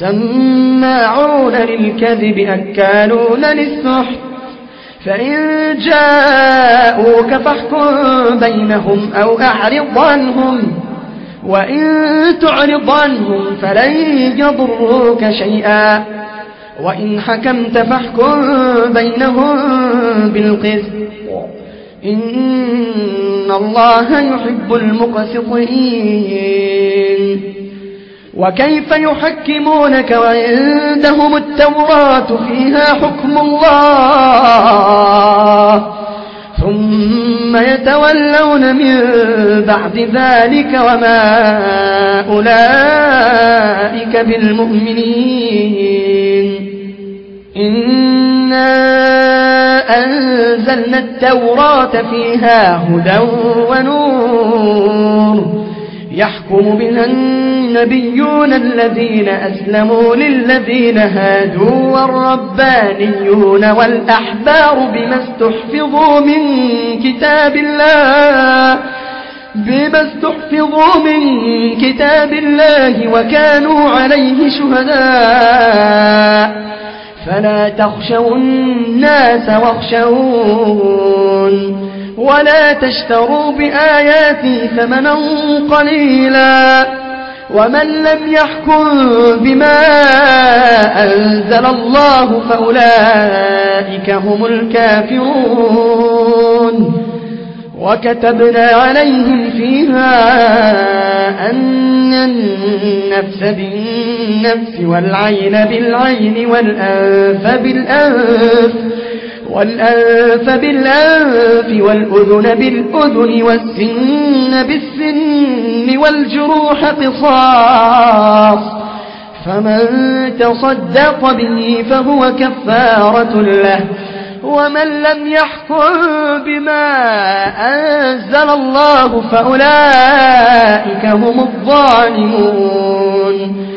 سماعون للكذب أكالون للسحت فإن جاءوك فاحكم بينهم أو أعرض عنهم وإن تعرض عنهم فلن يضروك شيئا وإن حكمت فاحكم بينهم بالقسط إن الله يحب المقسطين. وكيف يحكمونك وعندهم التوراة فيها حكم الله ثم يتولون من بعد ذلك وما أولئك بالمؤمنين. إنا أنزلنا التوراة فيها هدى ونور يحكم بها النبيون الذين أسلموا للذين هادوا والربانيون والأحبار بما استحفظوا من كتاب الله وكانوا عليه شهداء فلا تخشوا الناس واخشون ولا تشتروا بآياتي ثمنا قليلا ومن لم يحكم بما أنزل الله فأولئك هم الكافرون. وكتبنا عليهم فيها أن النفس بالنفس والعين بالعين والأنف بالأنف والأذن بالأذن والسن بالسن والجروح قصاص فمن تصدق به فهو كفارة له ومن لم يحكم بما أنزل الله فأولئك هم الظالمون.